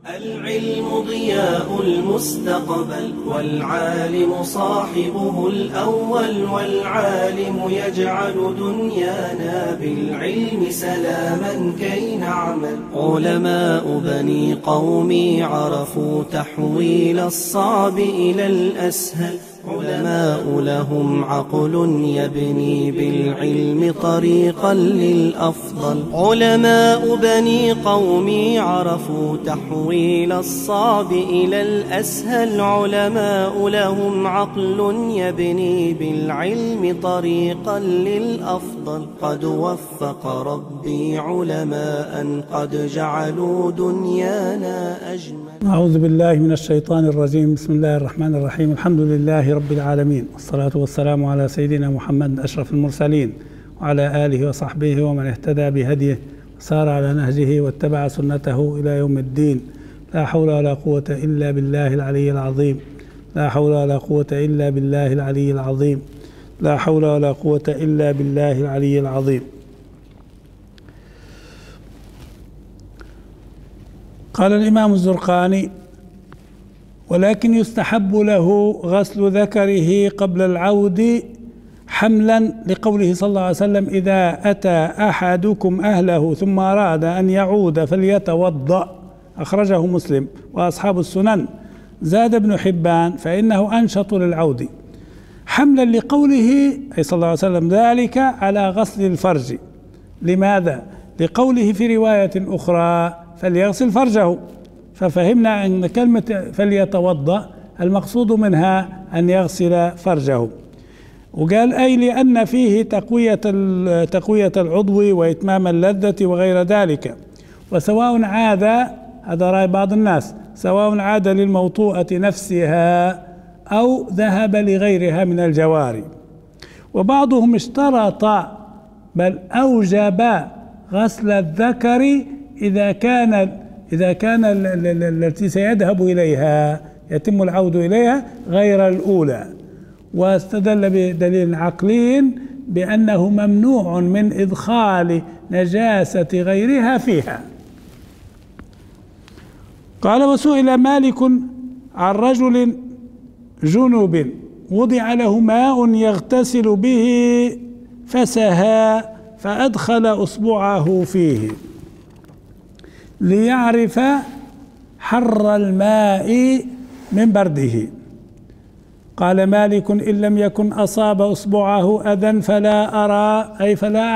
العلم ضياء المستقبل والعالم صاحبه الأول، والعالم يجعل دنيانا بالعلم سلاما كي نعمل. علماء بني قومي عرفوا تحويل الصعب إلى الأسهل، علماء لهم عقل يبني بالعلم طريقا للأفضل. علماء بني قومي عرفوا تحويل الصعب إلى الأسهل، علماء لهم عقل يبني بالعلم طريقا للأفضل. قد وفق ربي علماء قد جعلوا دنيانا أجمل. أعوذ بالله من الشيطان الرجيم. بسم الله الرحمن الرحيم. الحمد لله رب العالمين، والصلاة والسلام على سيدنا محمد أشرف المرسلين، وعلى آله وصحبه ومن اهتدى بهديه وسار على نهجه واتبع سنته إلى يوم الدين. لا حول ولا قوة إلا بالله العلي العظيم. لا حول ولا قوة إلا بالله العلي العظيم. لا حول ولا قوة إلا بالله العلي العظيم. قال الإمام الزرقاني: ولكن يستحب له غسل ذكره قبل العود حملا لقوله صلى الله عليه وسلم: إذا أتى أحدكم أهله ثم أراد أن يعود فليتوضأ. أخرجه مسلم وأصحاب السنن. زاد ابن حبان: فإنه أنشط للعود، حملا لقوله أي صلى الله عليه وسلم ذلك على غسل الفرج. لماذا؟ لقوله في رواية أخرى: فليغسل فرجه. ففهمنا أن كلمة فليتوضأ المقصود منها أن يغسل فرجه. وقال: أي لأن فيه تقوية العضو وإتمام اللذة وغير ذلك. وسواء عاد، هذا رأي بعض الناس، سواء عاد للموطوءة نفسها أو ذهب لغيرها من الجواري. وبعضهم اشترط بل أوجب غسل الذكر إذا كان التي سيذهب إليها يتم العود إليها غير الأولى، واستدل بدليل عقلي بأنه ممنوع من إدخال نجاسة غيرها فيها. قال: وسئل مالك عن رجل جنب وضع له ماء يغتسل به فسهى فأدخل أصبعه فيه ليعرف حر الماء من برده. قال مالك: إن لم يكن أصاب أصبعه أذى فلا أرى أي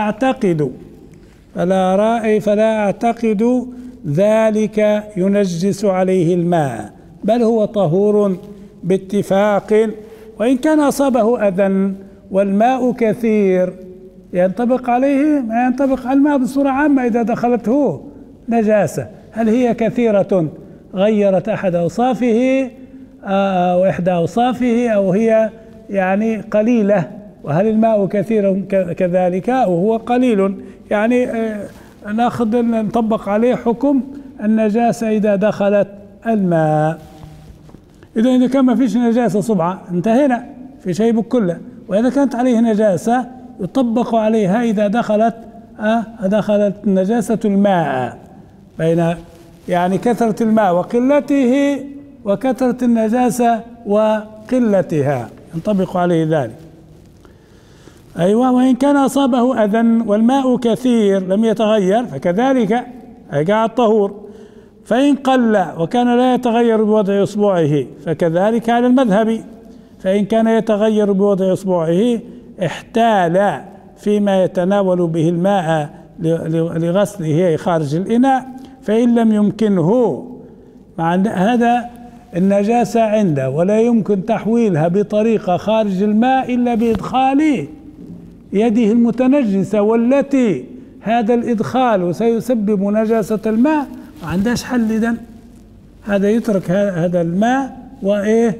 فلا أعتقد ذلك ينجس عليه الماء، بل هو طهور باتفاق. وإن كان أصابه أذى والماء كثير ينطبق عليه ما ينطبق على الماء بصورة عامة إذا دخلته نجاسة. هل هي كثيرة غيرت أحد أوصافه أو إحدى أوصافه، أو هي يعني قليلة؟ وهل الماء كثير كذلك وهو قليل؟ يعني نطبق عليه حكم النجاسة إذا دخلت الماء. إذا كان ما فيش نجاسة صبعة انتهينا في شيء بكله. وإذا كانت عليه نجاسة يطبق عليها إذا دخلت نجاسة الماء، بين يعني كثرة الماء وقلته وكثرة النجاسة وقلتها ينطبق عليه ذلك. أيوة. وإن كان أصابه أذى والماء كثير لم يتغير فكذلك أي قاعد طهور. فإن قل وكان لا يتغير بوضع إصبعه فكذلك على المذهب. فإن كان يتغير بوضع إصبعه احتال فيما يتناول به الماء لغسله خارج الإناء. فإن لم يمكنه، مع هذا النجاسة عنده ولا يمكن تحويلها بطريقة خارج الماء إلا بإدخال يده المتنجسة، والتي هذا الإدخال سيسبب نجاسة الماء، ما عندهاش حل. إذن هذا يترك هذا الماء وإيه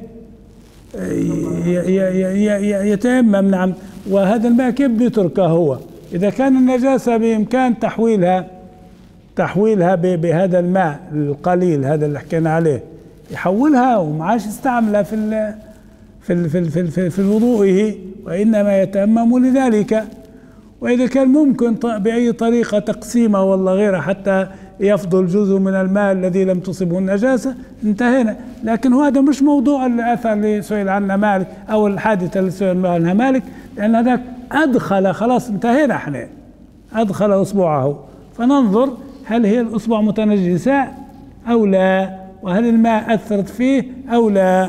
يتيمم. نعم. وهذا الماء كيف بيتركه هو؟ إذا كان النجاسة بإمكان تحويلها بهذا الماء القليل هذا اللي حكينا عليه، يحولها ومعاش يستعملها في وضوئه، وإنما يتيمم لذلك. وإذا كان ممكن بأي طريقة تقسيمه والله غيرها حتى يفضل جزء من الماء الذي لم تصبه النجاسة، انتهينا. لكن هذا مش موضوع الأثر اللي سئل عنه مالك أو الحادثة اللي سئل عنها مالك، لأن هذاك أدخل، خلاص انتهينا احنا، أدخل إصبعه، فننظر هل هي الإصبع متنجسة أو لا، وهل الماء أثرت فيه أو لا.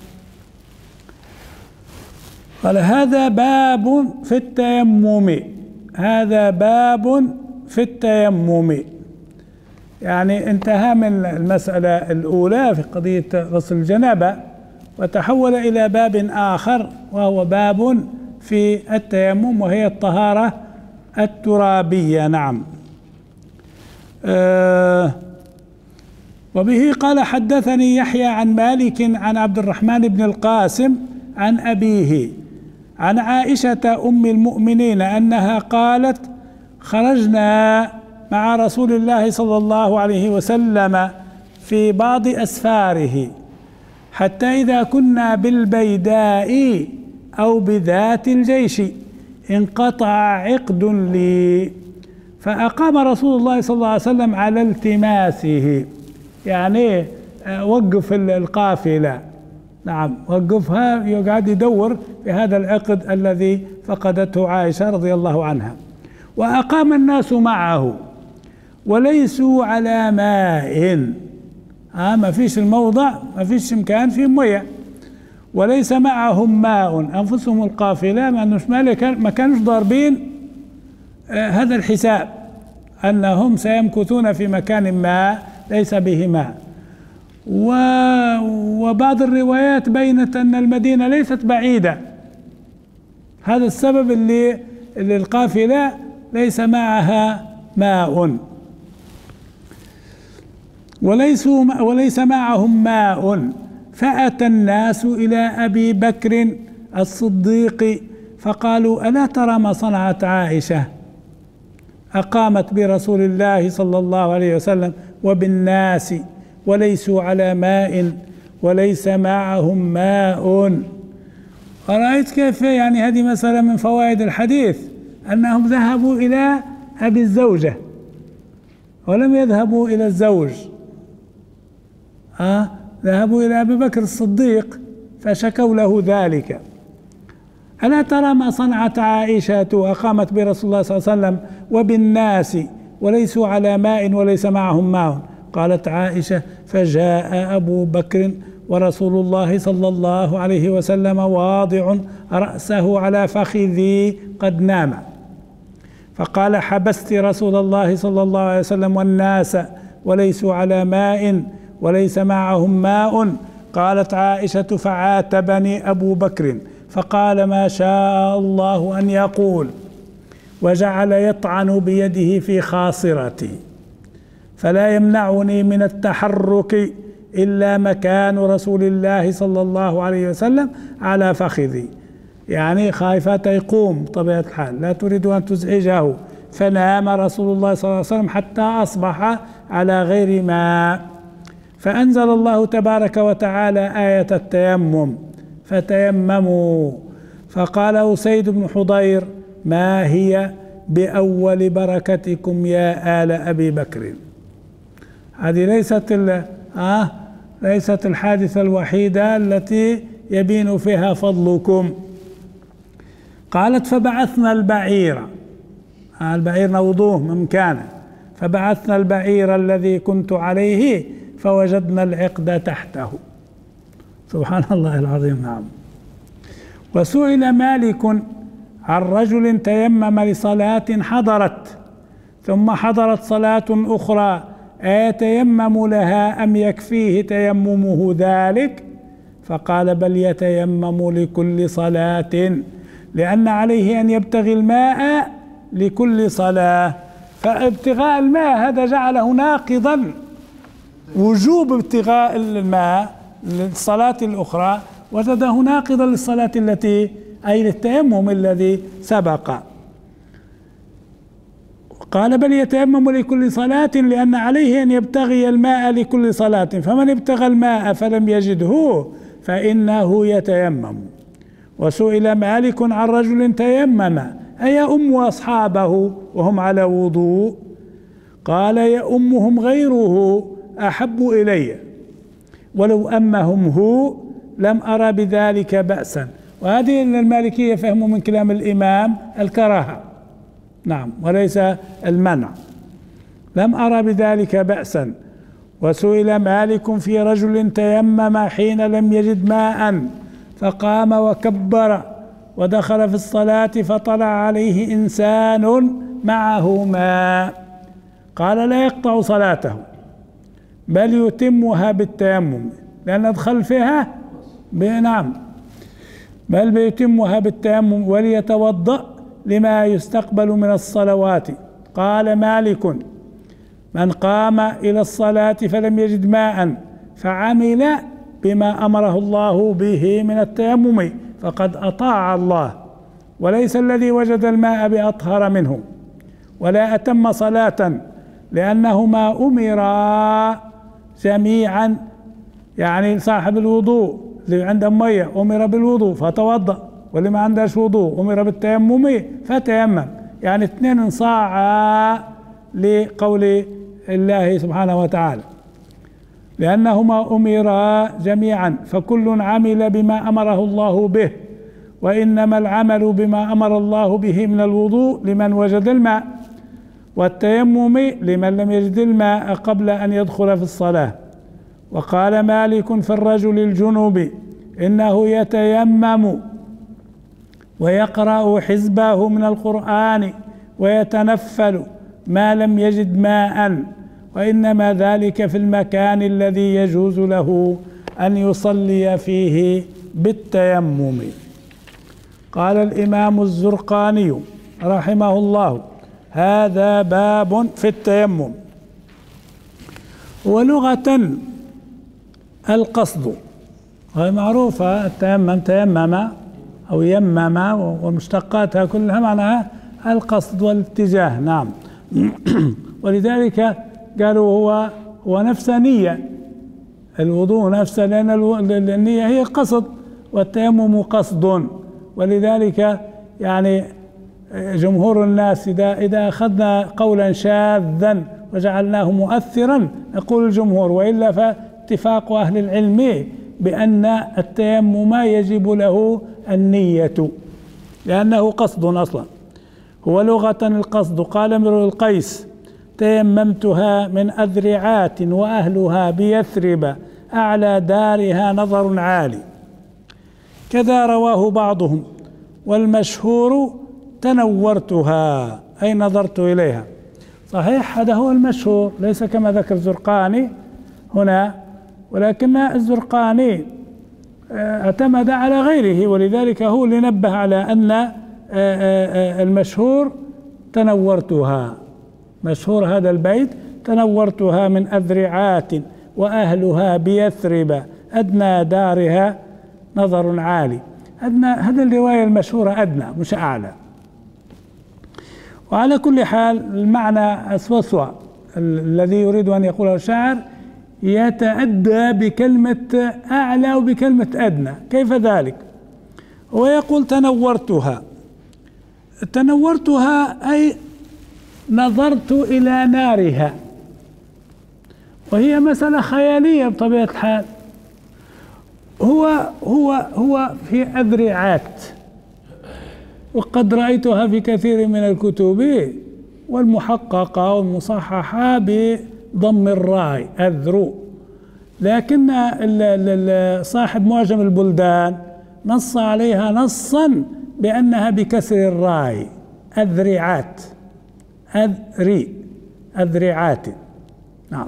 قال هذا باب في التيمم، هذا باب في التيمم، يعني انتهى من المسألة الأولى في قضية غسل الجنابة وتحول إلى باب آخر، وهو باب في التيمم، وهي الطهارة الترابية. نعم. وبه قال حدثني يحيى عن مالك عن عبد الرحمن بن القاسم عن أبيه عن عائشة أم المؤمنين أنها قالت: خرجنا مع رسول الله صلى الله عليه وسلم في بعض أسفاره حتى إذا كنا بالبيداء أو بذات الجيش انقطع عقد لي، فأقام رسول الله صلى الله عليه وسلم على التماسه، يعني وقف القافلة، نعم وقفها، يقعد يدور في هذا العقد الذي فقدته عائشة رضي الله عنها. وأقام الناس معه وليسوا على ماء، ما فيش الموضع، ما فيش مكان فيه مياه، وليس معهم ماء، أنفسهم القافلة ما كانوش ضاربين هذا الحساب أنهم سيمكثون في مكان ما ليس به ماء. وبعض الروايات بينت أن المدينة ليست بعيدة، هذا السبب اللي القافلة ليس معها ماء، وليس معهم ماء. فأتى الناس إلى أبي بكر الصديق فقالوا: ألا ترى ما صنعت عائشة؟ أقامت برسول الله صلى الله عليه وسلم وبالناس وليسوا على ماء وليس معهم ماء. أرأيت كيف؟ يعني هذه مسألة من فوائد الحديث، أنهم ذهبوا إلى أبي الزوجة ولم يذهبوا إلى الزوج، ذهبوا إلى أبي بكر الصديق فشكوا له ذلك. ألا ترى ما صنعت عائشة؟ أقامت برسول الله صلى الله عليه وسلم وبالناس وليسوا على ماء وليس معهم ماء. قالت عائشة: فجاء أبو بكر ورسول الله صلى الله عليه وسلم واضع رأسه على فخذي قد نام، فقال: حبست رسول الله صلى الله عليه وسلم والناس وليسوا على ماء وليس معهم ماء. قالت عائشة: فعاتبني أبو بكر فقال: ما شاء الله أن يقول، وجعل يطعن بيده في خاصرتي، فلا يمنعني من التحرك إلا مكان رسول الله صلى الله عليه وسلم على فخذي، يعني خايفة يقوم طبيعة الحال، لا تريد أن تزعجه. فنام رسول الله صلى الله عليه وسلم حتى أصبح على غير ماء، فأنزل الله تبارك وتعالى آية التيمم: فتيمموا. فقال أسيد بن حضير: ما هي بأول بركتكم يا آل أبي بكر. هذه ليست الحادثة الوحيدة التي يبين فيها فضلكم. قالت: فبعثنا البعير، البعير نوضوه من مكانه، فبعثنا البعير الذي كنت عليه فوجدنا العقد تحته. سبحان الله العظيم. نعم. وسئل مالك عن رجل تيمم لصلاة حضرت ثم حضرت صلاة أخرى، أيتيمم لها أم يكفيه تيممه ذلك؟ فقال: بل يتيمم لكل صلاة، لأن عليه أن يبتغي الماء لكل صلاة. فابتغاء الماء هذا جعله ناقضا، وجوب ابتغاء الماء للصلاة الأخرى وجده ناقضا للصلاة التي أي للتيمم الذي سبق. قال: بل يتيمم لكل صلاة، لأن عليه أن يبتغي الماء لكل صلاة، فمن ابتغى الماء فلم يجده فإنه يتيمم. وسئل مالك عن رجل تيمم أيؤم أصحابه وهم على وضوء؟ قال يؤمهم غيره أحب إلي، ولو أمهم هو لم أرى بذلك بأسا. وهذه المالكية فهموا من كلام الإمام الكراهة، نعم، وليس المنع. لم أرى بذلك بأسا. وسئل مالك في رجل تيمم حين لم يجد ماء فقام وكبر ودخل في الصلاة فطلع عليه إنسان معه ماء، قال لا يقطع صلاته بل يتمها بالتيمم، لأن أدخل فيها نعم، بل بيتمها بالتيمم وليتوضأ لما يستقبل من الصلوات. قال مالك من قام إلى الصلاة فلم يجد ماء فعمل بما أمره الله به من التيمم فقد أطاع الله، وليس الذي وجد الماء بأطهر منه، ولا أتم صلاة، لأنهما أمرا جميعا، يعني صاحب الوضوء اللي عنده مية أمر بالوضوء فتوضأ، واللي ما عندهش وضوء أمر بالتيمم فتيمم، يعني اثنين انصاعا لقول الله سبحانه وتعالى، لأنهما أمرا جميعا فكل عمل بما أمره الله به، وإنما العمل بما أمر الله به من الوضوء لمن وجد الماء، والتيمم لمن لم يجد الماء قبل أن يدخل في الصلاة. وقال مالك في الرجل الجنوب إنه يتيمم ويقرأ حزبه من القرآن ويتنفل ما لم يجد ماء، وإنما ذلك في المكان الذي يجوز له أن يصلي فيه بالتيمم. قال الإمام الزرقاني رحمه الله هذا باب في التيمم. ولغة القصد، وهي معروفة، التيمم تيمم أو يمم ومشتقاتها كلها معناها القصد والاتجاه، نعم. ولذلك قالوا هو نفس نية، الوضوء نفسه، لأن النية هي قصد والتيمم قصد. ولذلك يعني جمهور الناس إذا أخذنا قولا شاذا وجعلناه مؤثرا نقول الجمهور، وإلا فاتفاق أهل العلم بأن التيمم يجب له النية لأنه قصد أصلا. هو لغة القصد. قال امرؤ القيس تيممتها من أذرعات وأهلها بيثرب أعلى دارها نظر عالي، كذا رواه بعضهم. والمشهور تنورتها أي نظرت إليها. صحيح هذا هو المشهور، ليس كما ذكر الزرقاني هنا، ولكن الزرقاني اعتمد على غيره، ولذلك هو اللي نبه على أن المشهور تنورتها، مشهور هذا البيت تنورتها من أذرعات وأهلها بيثرب أدنى دارها نظر عالي. أدنى، هذا الرواية المشهورة أدنى مش أعلى. وعلى كل حال المعنى أسوأ الذي يريد أن يقوله الشاعر يتأدى بكلمة أعلى وبكلمة أدنى. كيف ذلك؟ هو يقول تنورتها، تنورتها أي نظرت إلى نارها، وهي مسألة خيالية بطبيعة الحال. هو في أذرعات، وقد رأيتها في كثير من الكتب والمحققة والمصححة بضم الراء أذرو، لكن صاحب معجم البلدان نص عليها نصا بأنها بكسر الراء أذرعات، أذرعات، نعم.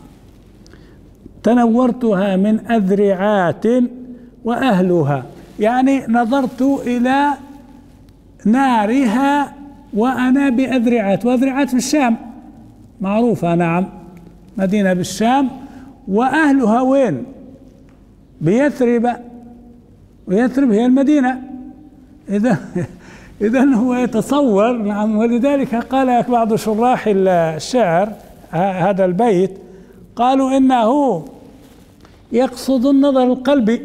تنورتها من أذرعات وأهلها، يعني نظرت إلى نارها وأنا بأذرعات، وأذرعات في الشام معروفة، نعم، مدينة بالشام. وأهلها وين؟ بيثرب، ويثرب هي المدينة. إذن هو يتصور، نعم. ولذلك قال بعض شراح الشعر هذا البيت قالوا إنه يقصد النظر القلبي،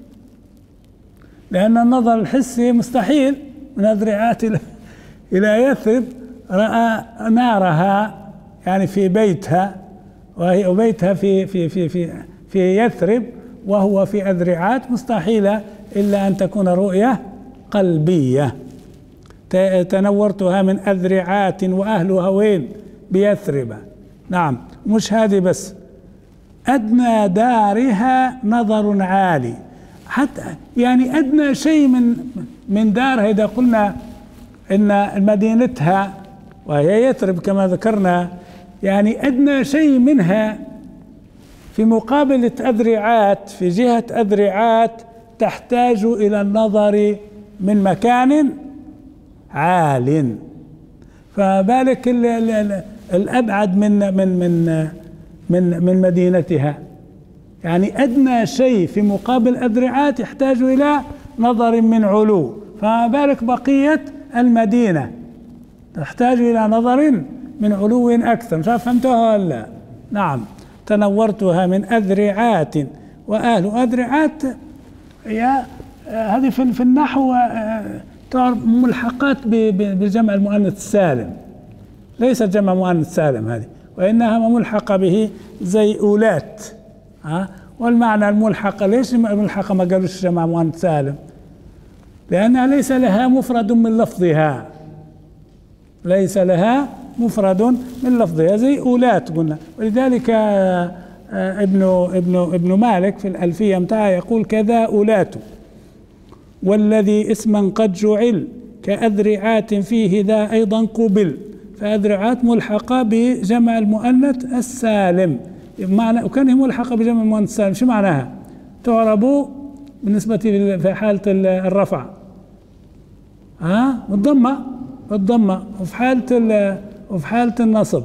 لأن النظر الحسي مستحيل. من أذرعات إلى يثرب رأى نارها يعني في بيتها، وهي بيتها في يثرب وهو في أذرعات، مستحيلة إلا أن تكون رؤية قلبية. تنورتها من أذرعات وأهلها وين؟ بيثرب. نعم، مش هذه بس، أدنى دارها نظر عالي، حتى يعني أدنى شيء من دارها. إذا قلنا إن مدينتها وهي يثرب كما ذكرنا، يعني أدنى شيء منها في مقابلة أذرعات، في جهة أذرعات تحتاج إلى النظر من مكان عال، فبالك الأبعد من مدينتها. يعني أدنى شيء في مقابل أذرعات يحتاج إلى نظر من علو، فما بالك بقية المدينة تحتاج إلى نظر من علو أكثر. فهمتها ولا؟ نعم. تنورتها من أذرعات وأهل أذرعات، هي هذه في النحو ملحقات بجمع المؤنث السالم، ليست جمع مؤنث سالم هذه، وإنها ملحقة به زي أولات. والمعنى الملحقة، ليش الملحقة ما قالوش جمع مؤنث سالم؟ لأنها ليس لها مفرد من لفظها، ليس لها مفرد من لفظها زي أولات قلنا. ولذلك ابن مالك في الألفية متاعه يقول كذا أولات، والذي اسما قد جعل كأذرعات فيه ذا أيضا قبل. فأذرعات ملحقة بجمع المؤنث السالم، معنى وكان هي ملحقة بجمع المؤنث السالم. شو معناها؟ تعرب بالنسبة في حالة الرفع بالضمة، وفي حالة النصب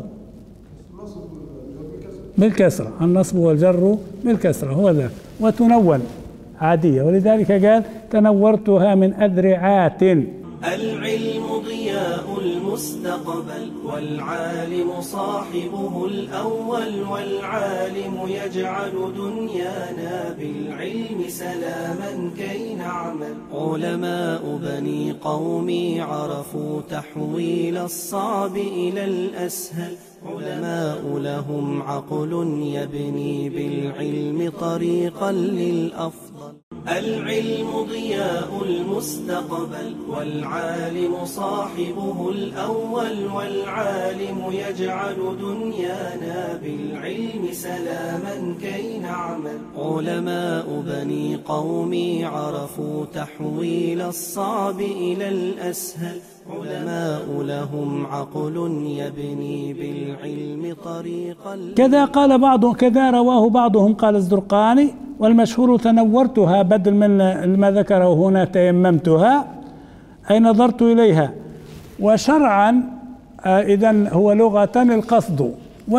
بالكسرة. النصب والجر بالكسرة هو ذاك، وتنون عادية. ولذلك قال تنورتها من أذرعات. العلم ضياء المستقبل، والعالم صاحبه الأول، والعالم يجعل دنيانا بالعلم سلاما كي نعمل. علماء بني قومي عرفوا تحويل الصعب إلى الأسهل، علماء لهم عقل يبني بالعلم طريقا للأفضل. العلم ضياء المستقبل، والعالم صاحبه الأول، والعالم يجعل دنيانا بالعلم سلاما كي نعمل. علماء بني قومي عرفوا تحويل الصعب إلى الأسهل، علماء لهم عقل يبني بالعلم طريقا. كذا قال بعض، كذا رواه بعضهم قال الزرقاني، والمشهور تنورتها بدل من ما ذكره هنا تيممتها، أي نظرت إليها. وشرعا إذن هو لغة القصد،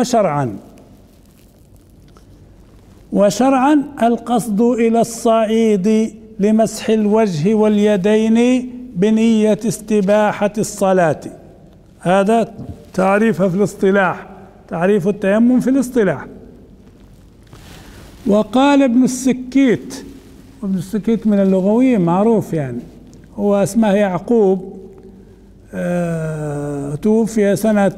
وشرعا القصد إلى الصعيد لمسح الوجه واليدين بنية استباحة الصلاة. هذا تعريفها في الاصطلاح، تعريف التيمم في الاصطلاح. وقال ابن السكيت، وابن السكيت من اللغويين معروف، يعني هو اسمه يعقوب، توفي سنة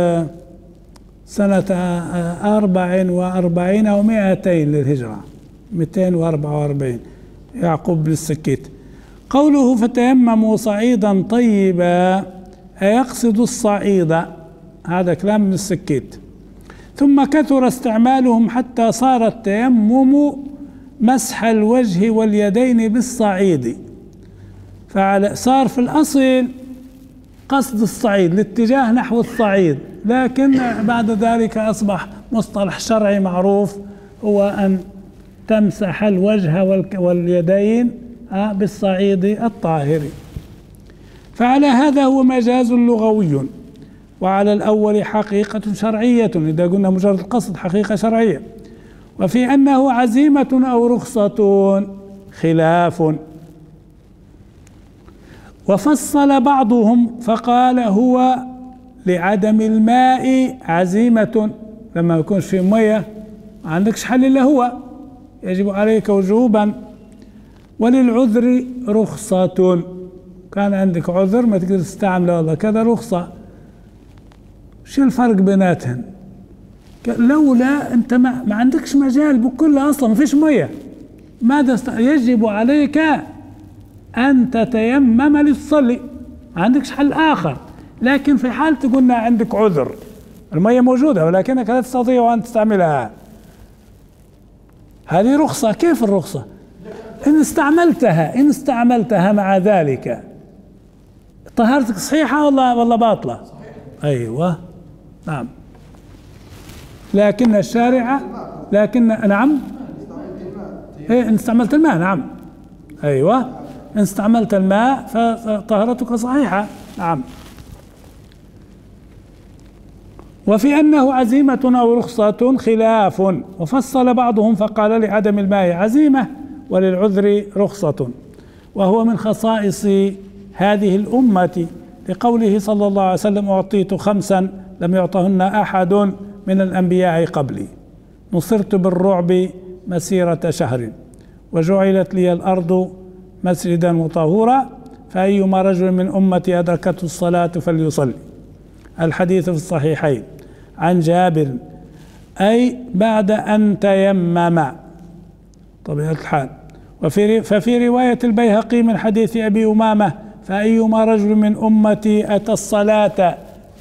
44 أو 200 للهجرة، 244 يعقوب بن السكيت. قوله فتيمموا صعيدا طيبا أيقصد الصعيد، هذا كلام ابن السكيت. ثم كثر استعمالهم حتى صار التيمم مسح الوجه واليدين بالصعيد، فصار في الأصل قصد الصعيد، الاتجاه نحو الصعيد، لكن بعد ذلك أصبح مصطلح شرعي معروف هو أن تمسح الوجه واليدين بالصعيد الطاهر. فعلى هذا هو مجاز لغوي، وعلى الأول حقيقة شرعية، إذا قلنا مجرد القصد حقيقة شرعية. وفي أنه عزيمة أو رخصة خلاف. وفصل بعضهم فقال هو لعدم الماء عزيمة، لما يكونش في مية ما عندكش حل إلا هو، يجب عليك وجوبا. وللعذر رخصة، كان عندك عذر ما تقدر تستعمله، والله كذا رخصة. شو الفرق بيناتهم؟ لولا أنت ما عندكش مجال بكلها أصلا، ما فيش مية، ماذا يجب عليك أن تتيمم لتصلي، ما عندكش حل آخر. لكن في حالة قلنا عندك عذر، المية موجودة ولكنك لا تستطيع أن تستعملها، هذه رخصة. كيف الرخصة؟ إن استعملتها مع ذلك طهارتك صحيحة ولا باطلة؟ أيوة نعم. لكن الشارع نعم إن استعملت الماء، نعم أيوة، إن استعملت الماء فطهارتك صحيحة، نعم. وفي أنه عزيمة أو رخصة خلاف، وفصل بعضهم فقال لعدم الماء عزيمة وللعذر رخصة، وهو من خصائص هذه الأمة لقوله صلى الله عليه وسلم: أعطيت 5 لم يعطهن أحد من الأنبياء قبلي، نصرت بالرعب مسيرة شهر، وجعلت لي الأرض مسجدا وطهورا، فأيما رجل من أمتي أدركته الصلاة فليصلي. الحديث في الصحيحين عن جابر أي بعد أن تيمم طبيعة الحال. ففي رواية البيهقي من حديث أبي أمامة: فأيما رجل من أمتي أتى الصلاة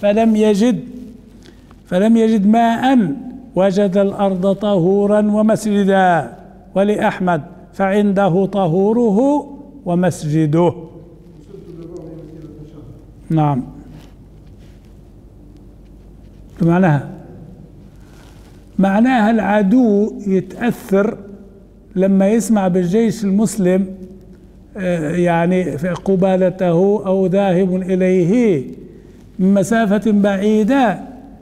فلم يجد ماء وجد الأرض طهورا ومسجدا. ولأحمد: فعنده طهوره ومسجده. نعم. معناها العدو يتأثر لما يسمع بالجيش المسلم يعني في قبالته أو ذاهب إليه من مسافة بعيدة،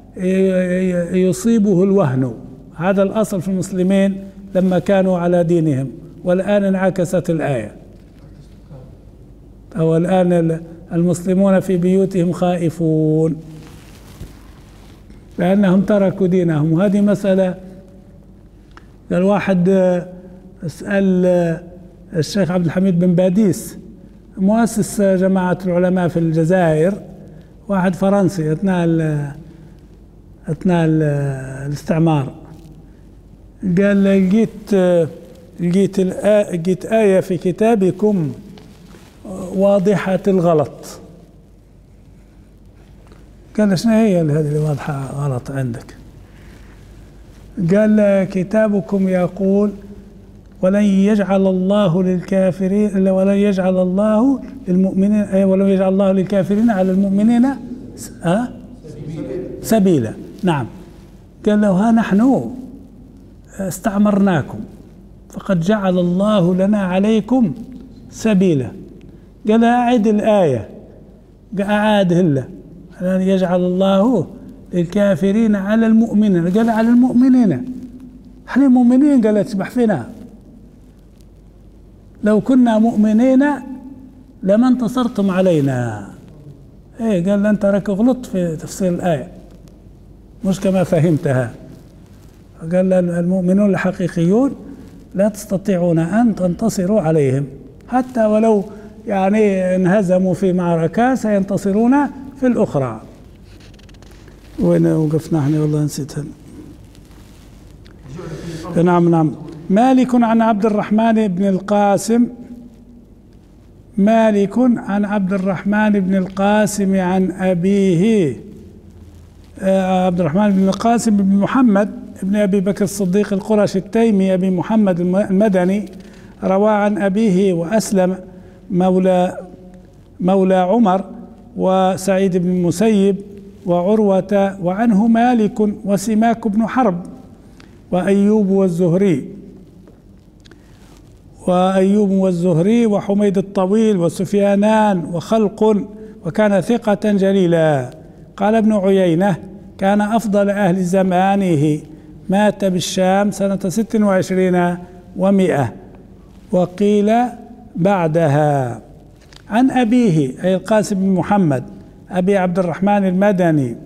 يصيبه الوهن. هذا الأصل في المسلمين لما كانوا على دينهم، والآن انعكست الآية، أو الآن المسلمون في بيوتهم خائفون لأنهم تركوا دينهم. وهذه مسألة الواحد اسأل الشيخ عبد الحميد بن باديس مؤسس جماعة العلماء في الجزائر، واحد فرنسي أثناء الاستعمار، قال: لقيت آية في كتابكم واضحة الغلط. قال: شنو هي هذه اللي واضحة غلط عندك؟ قال: كتابكم يقول: ولن يجعل الله للكافرين، ولن يجعل الله للمؤمنين، ولن يجعل الله للكافرين على المؤمنين سبيلا. نعم. قال له: ها نحن استعمرناكم فقد جعل الله لنا عليكم سبيلا. قال: أعد الآية. أعاد هلا: لن يجعل الله للكافرين على المؤمنين. قال: على المؤمنين، احنا مؤمنين. قال: تسبح فينا، لو كنا مؤمنين لما انتصرتم علينا. ايه، قال: انت راك غلطت في تفسير الآية، مش كما فهمتها. قال: المؤمنون الحقيقيون لا تستطيعون أن تنتصروا عليهم، حتى ولو يعني انهزموا في معركة سينتصرون في الأخرى. وين وقفنا احنا؟ والله نسيتها. نعم. مالك عن عبد الرحمن بن القاسم عن أبيه عبد الرحمن بن القاسم بن محمد بن أبي بكر الصديق القرشي التيمي أبي محمد المدني، روى عن أبيه وأسلم مولى عمر وسعيد بن المسيب وعروة، وعنه مالك وسماك بن حرب وأيوب والزهري وحميد الطويل وسفيانان وخلق، وكان ثقة جليلا. قال ابن عيينة: كان أفضل أهل زمانه، مات بالشام سنة 26 و100، وقيل بعدها. عن أبيه أي القاسم بن محمد أبي عبد الرحمن المدني،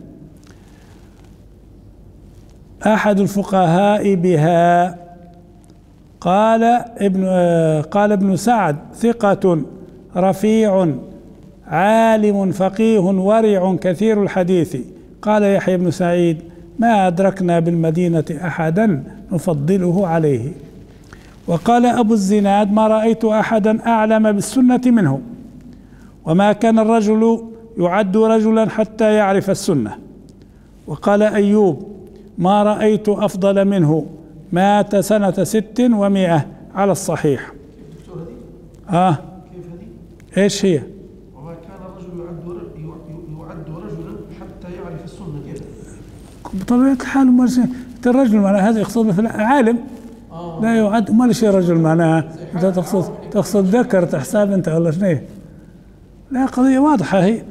أحد الفقهاء بها. قال ابن سعد: ثقة رفيع عالم فقيه ورع كثير الحديث. قال يحيى بن سعيد: ما أدركنا بالمدينة أحدا نفضله عليه. وقال أبو الزناد: ما رأيت أحدا أعلم بالسنة منه، وما كان الرجل يعد رجلا حتى يعرف السنة. وقال أيوب: ما رأيت أفضل منه، مات سنة 600 على الصحيح. كيف هذه؟ إيش هي؟ وما كان الرجل يعد رجلا حتى يعرف السنة. كيف؟ بطبيعة الحال الرجل معناها هذا يقصد في عالم لا يعد، ما شيء رجل معناها انت تقصد ذكر تحساب انت ولا شنو؟ لا، قضية واضحة هي.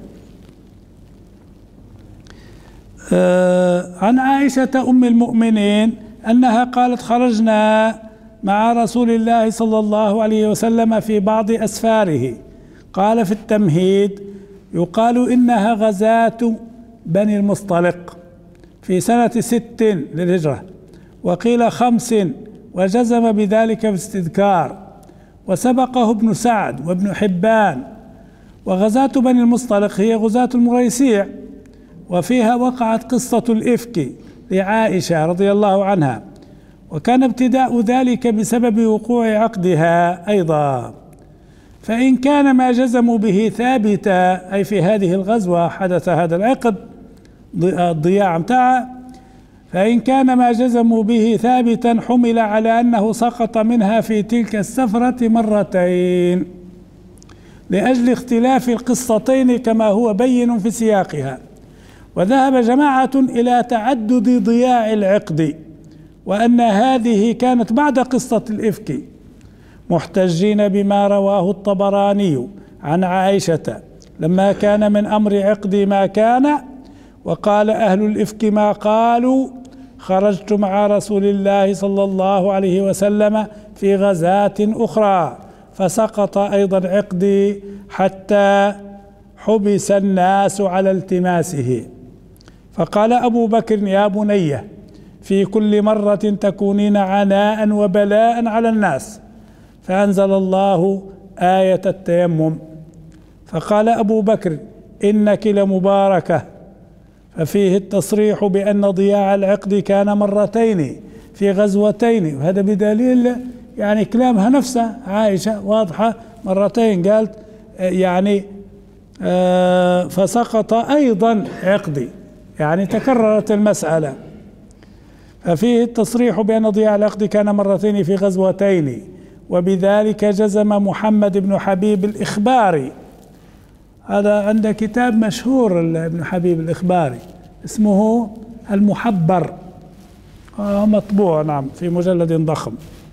عن عائشة أم المؤمنين أنها قالت: خرجنا مع رسول الله صلى الله عليه وسلم في بعض أسفاره. قال في التمهيد: يقال إنها غزاة بني المصطلق في سنة 6 للهجرة، وقيل 5، وجزم بذلك في استذكار، وسبقه ابن سعد وابن حبان. وغزاة بني المصطلق هي غزاة المريسيع، وفيها وقعت قصة الإفك لعائشة رضي الله عنها، وكان ابتداء ذلك بسبب وقوع عقدها أيضا. فإن كان ما جزموا به ثابتا، أي في هذه الغزوة حدث هذا العقد الضياع متاعها، فإن كان ما جزموا به ثابتا حمل على أنه سقط منها في تلك السفرة مرتين لأجل اختلاف القصتين كما هو بين في سياقها. وذهب جماعة إلى تعدد ضياع العقد، وأن هذه كانت بعد قصة الإفك، محتجين بما رواه الطبراني عن عائشة لما كان من أمر عقد ما كان. وقال أهل الإفك ما قالوا: خرجت مع رسول الله صلى الله عليه وسلم في غزاة أخرى فسقط أيضا عقدي حتى حبس الناس على التماسه. فقال أبو بكر: يا بني، في كل مرة تكونين عناء وبلاء على الناس. فأنزل الله آية التيمم. فقال أبو بكر: إنك لمباركة. ففيه التصريح بأن ضياع العقد كان مرتين في غزوتين، وهذا بدليل يعني كلامها نفسه عائشة واضحة، مرتين قالت يعني فسقط أيضا عقدي، يعني تكررت المسألة. ففيه التصريح بأن ضياع العقد كان مرتين في غزوتين، وبذلك جزم محمد بن حبيب الإخباري. هذا عنده كتاب مشهور ابن حبيب الإخباري اسمه المحبر، مطبوع نعم في مجلد ضخم.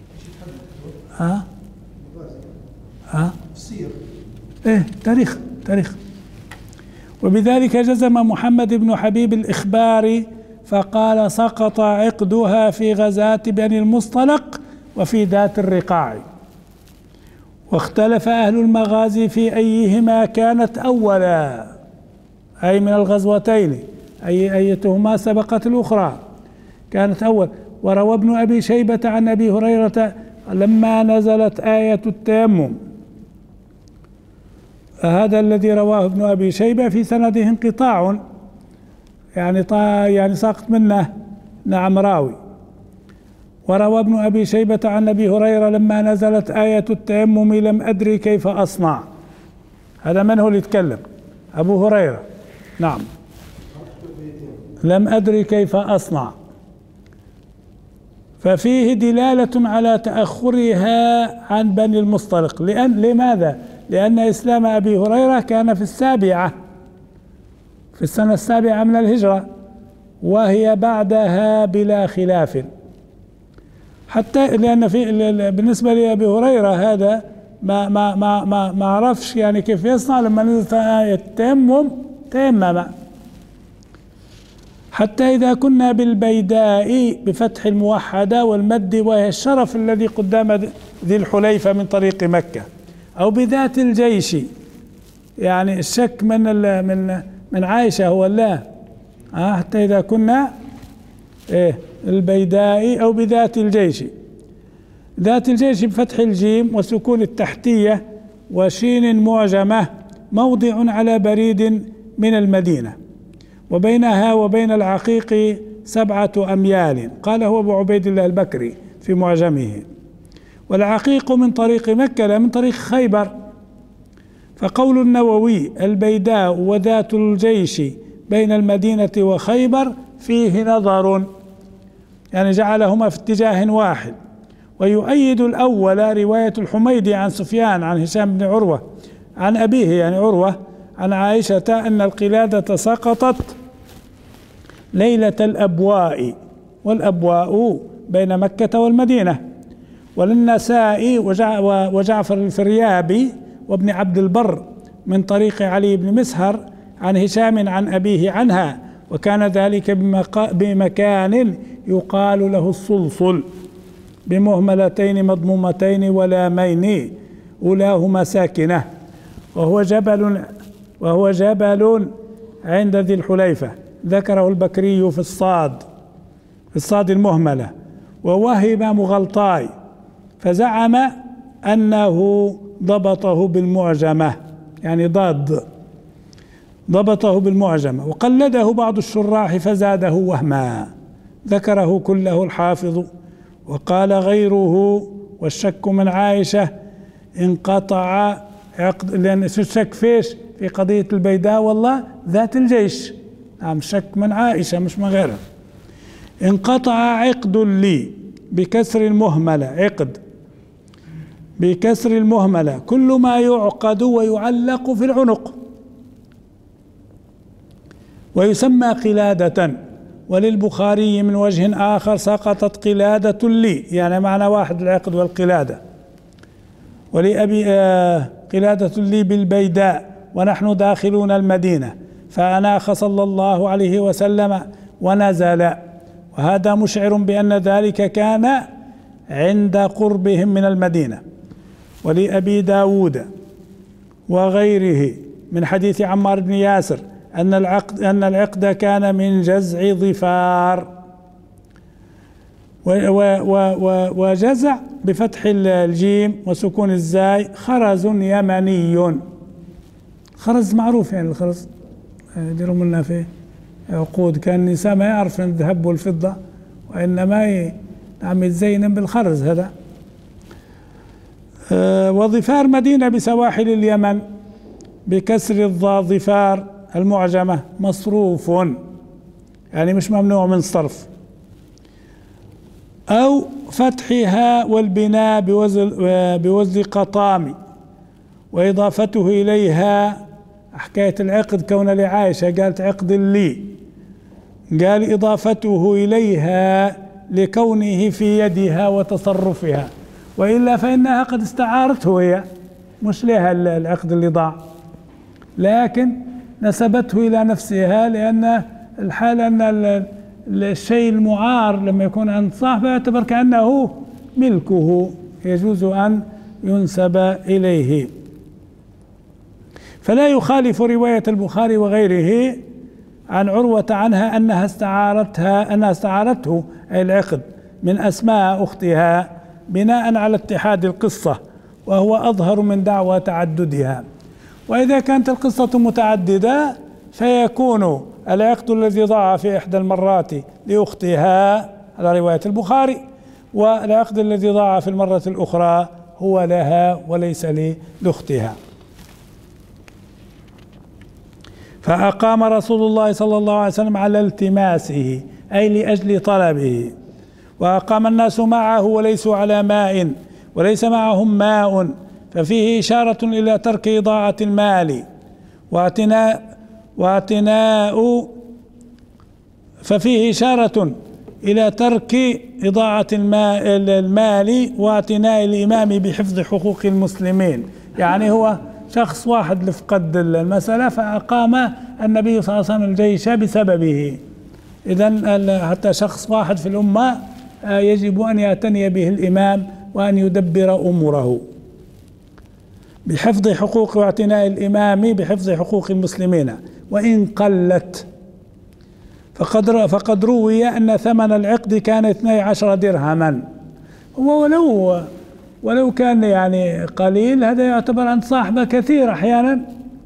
ايه تاريخ. وبذلك جزم محمد بن حبيب الإخباري فقال: سقط عقدها في غزاة بني المصطلق وفي ذات الرقاع. واختلف أهل المغازي في أيهما كانت أولا، أي من الغزوتين أيتهما سبقت الأخرى كانت أول. وروى ابن أبي شيبة عن أبي هريرة لما نزلت آية التيمم، هذا الذي رواه ابن أبي شيبة في سنده انقطاع، يعني ساقط منه نعم راوي. وروى ابن أبي شيبة عن أبي هريرة لما نزلت آية التيمم لم أدري كيف أصنع. هذا من هو اللي يتكلم؟ أبو هريرة نعم. لم أدري كيف أصنع. ففيه دلالة على تأخرها عن بني المصطلق. لماذا؟ لأن إسلام أبي هريرة كان في السنة 7 من الهجرة، وهي بعدها بلا خلاف، حتى لأن بالنسبة لأبي هريرة هذا ما عرفش يعني كيف يصنع لما نزلت آية التيمم تيمم. حتى إذا كنا بالبيداء بفتح الموحدة والمد، وهي الشرف الذي قدام ذي الحليفة من طريق مكة، أو بذات الجيش، يعني الشك من عائشة هو الله، حتى إذا كنا البيداء أو بذات الجيش. ذات الجيش بفتح الجيم وسكون التحتية وشين معجمة، موضع على بريد من المدينة، وبينها وبين العقيق 7 أميال، قاله أبو عبيد الله البكري في معجمه. والعقيق من طريق مكة لا من طريق خيبر. فقول النووي البيداء وذات الجيش بين المدينة وخيبر فيه نظر، يعني جعلهما في اتجاه واحد. ويؤيد الأول رواية الحميدي عن سفيان عن هشام بن عروة عن أبيه يعني عروة عن عائشة أن القلادة سقطت ليلة الأبواء، والأبواء بين مكة والمدينة. وللنسائي وجعفر الفريابي وابن عبد البر من طريق علي بن مسهر عن هشام عن أبيه عنها، وكان ذلك بمكان يقال له الصلصل بمهملتين مضمومتين ولامين أولاهما ساكنة، وهو جبل عند ذي الحليفة، ذكره البكري في الصاد المهملة. ووهب مغلطاي فزعم أنه ضبطه بالمعجمة، يعني ضبطه بالمعجمة، وقلده بعض الشراح فزاده وهما، ذكره كله الحافظ. وقال غيره والشك من عائشة انقطع عقد، لأن الشك فيش في قضية البيداء والله ذات الجيش، نعم شك من عائشة مش من غيرها. انقطع عقد لي بكسر المهملة، عقد بكسر المهملة كل ما يعقد ويعلق في العنق ويسمى قلادة. وللبخاري من وجه آخر سقطت قلادة لي، يعني معنى واحد العقد والقلادة. ولأبي قلادة لي بالبيداء ونحن داخلون المدينة، فأناخ صلى الله عليه وسلم ونزل، وهذا مشعر بأن ذلك كان عند قربهم من المدينة. ولأبي داود وغيره من حديث عمار بن ياسر أن العقد كان من جزع ظفار، وجزع بفتح الجيم وسكون الزاي خرز يمني. خرز معروف، يعني الخرز يديروا منا في عقود، كان النساء ما يعرف الذهب والفضة وإنما عم يتزين بالخرز هذا. وظفار مدينة بسواحل اليمن بكسر الضاء ظفار المعجمة مصروف، يعني مش ممنوع من الصرف، أو فتحها والبناء بوزن قطام وإضافته إليها. حكاية العقد كون لعائشة قالت عقد لي، قال إضافته إليها لكونه في يدها وتصرفها، وإلا فإنها قد استعارته هي، مش لها العقد اللي ضاع، لكن نسبته إلى نفسها، لأن الحال أن الشيء المعار لما يكون عند صاحبه يعتبر كأنه ملكه، يجوز أن ينسب إليه. فلا يخالف رواية البخاري وغيره عن عروة عنها أنها استعارته أي العقد من أسماء أختها بناء على اتحاد القصة، وهو أظهر من دعوى تعددها. وإذا كانت القصة متعددة فيكون العقد الذي ضاع في إحدى المرات لأختها على رواية البخاري، والعقد الذي ضاع في المرة الأخرى هو لها وليس لأختها. فأقام رسول الله صلى الله عليه وسلم على التماسه أي لأجل طلبه، وأقام الناس معه وليسوا على ماء وليس معهم ماء، ففيه إشارة إلى ترك إضاعة المال ففيه إشارة إلى ترك إضاعة المال واعتناء الإمام بحفظ حقوق المسلمين. يعني هو شخص واحد لفقد المسألة فأقام النبي صلى الله عليه وسلم الجيش بسببه. إذن حتى شخص واحد في الأمة يجب أن يعتني به الإمام وأن يدبر أموره بحفظ حقوق واعتناء الإمام بحفظ حقوق المسلمين وإن قلت. فقد روي أن ثمن العقد كان 12 درهما، ولو كان يعني قليل هذا يعتبر عند صاحبه كثير. أحيانا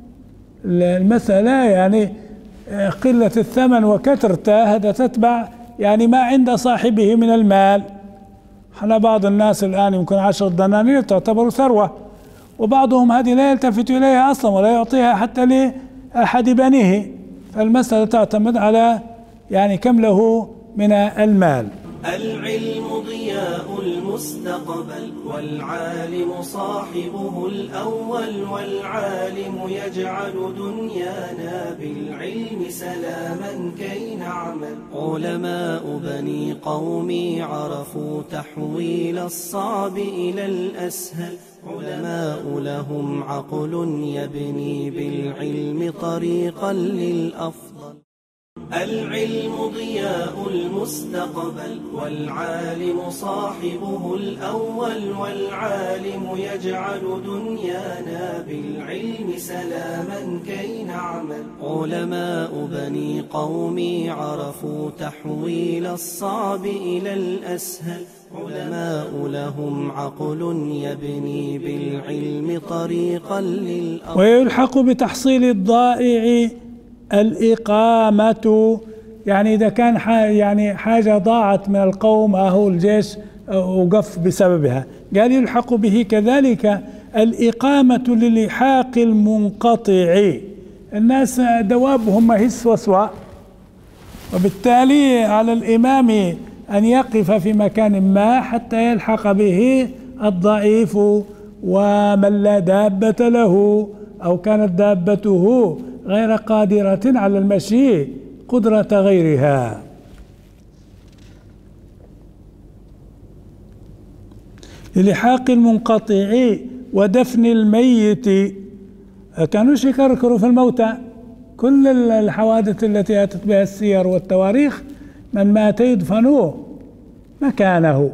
المسألة يعني قلة الثمن وكثرته هذا تتبع يعني ما عند صاحبه من المال. احنا بعض الناس الآن يمكن 10 دنانير تعتبر ثروة، وبعضهم هذه لا يلتفت إليها أصلا ولا يعطيها حتى لأحد بنيه. فالمسألة تعتمد على يعني كم له من المال. العلم ضياء المستقبل، والعالم صاحبه الأول، والعالم يجعل دنيانا بالعلم سلاما كي نعمل. علماء بني قومي عرفوا تحويل الصعب إلى الأسهل، علماء لهم عقل يبني بالعلم طريقا للأفضل. العلم ضياء المستقبل، والعالم صاحبه الأول، والعالم يجعل دنيانا بالعلم سلاما كي نعمل. علماء بني قومي عرفوا تحويل الصعب إلى الأسهل، علماء لهم عقل يبني بالعلم طريقا للأفضل. ويلحق بتحصيل الضائع الإقامة، يعني إذا كان يعني حاجة ضاعت من القوم أهو الجيش وقف بسببها، قال يلحق به كذلك الإقامة للحاق المنقطع. الناس دوابهم ما هي وسواء، وبالتالي على الإمام أن يقف في مكان ما حتى يلحق به الضعيف ومن لا دابة له، أو كانت دابته غير قادرة على المشي قدرة غيرها. للحاق المنقطع ودفن الميت. كانوش يكركروا في الموتى، كل الحوادث التي أتت بها السير والتواريخ من مات يدفنوه مكانه.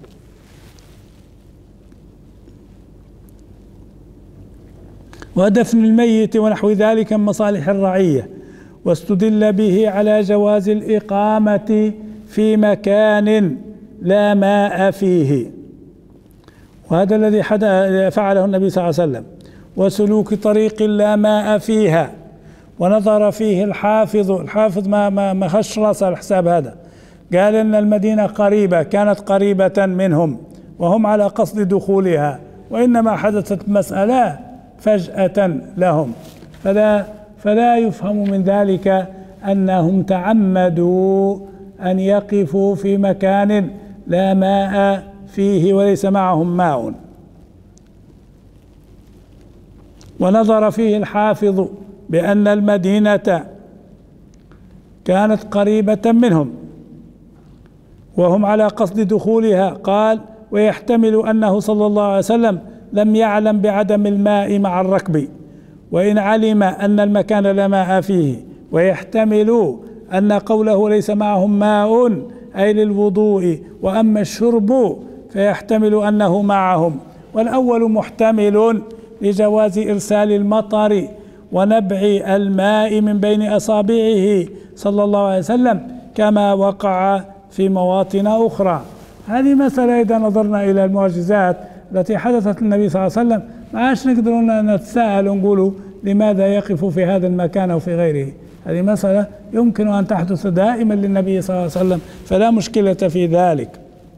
ودفن الميت ونحو ذلك من مصالح الرعية. واستدل به على جواز الإقامة في مكان لا ماء فيه، وهذا الذي فعله النبي صلى الله عليه وسلم. وسلوك طريق لا ماء فيها. ونظر فيه الحافظ ما خش راس على الحساب هذا، قال إن المدينة قريبة، كانت قريبة منهم وهم على قصد دخولها، وإنما حدثت مسألة فجأة لهم، فلا يفهم من ذلك أنهم تعمدوا أن يقفوا في مكان لا ماء فيه وليس معهم ماء. ونظر فيه الحافظ بأن المدينة كانت قريبة منهم وهم على قصد دخولها، قال ويحتمل أنه صلى الله عليه وسلم لم يعلم بعدم الماء مع الركب، وإن علم أن المكان لا ماء فيه. ويحتمل أن قوله ليس معهم ماء أي للوضوء، وأما الشرب فيحتمل أنه معهم. والأول محتمل لجواز إرسال المطر ونبع الماء من بين أصابعه صلى الله عليه وسلم كما وقع في مواطن أخرى. هذه مسألة إذا نظرنا إلى المعجزات التي حدثت للنبي صلى الله عليه وسلم ما عادش نقدر نتساءل ونقول لماذا يقف في هذا المكان أو في غيره. هذه مسألة يمكن أن تحدث دائما للنبي صلى الله عليه وسلم، فلا مشكلة في ذلك.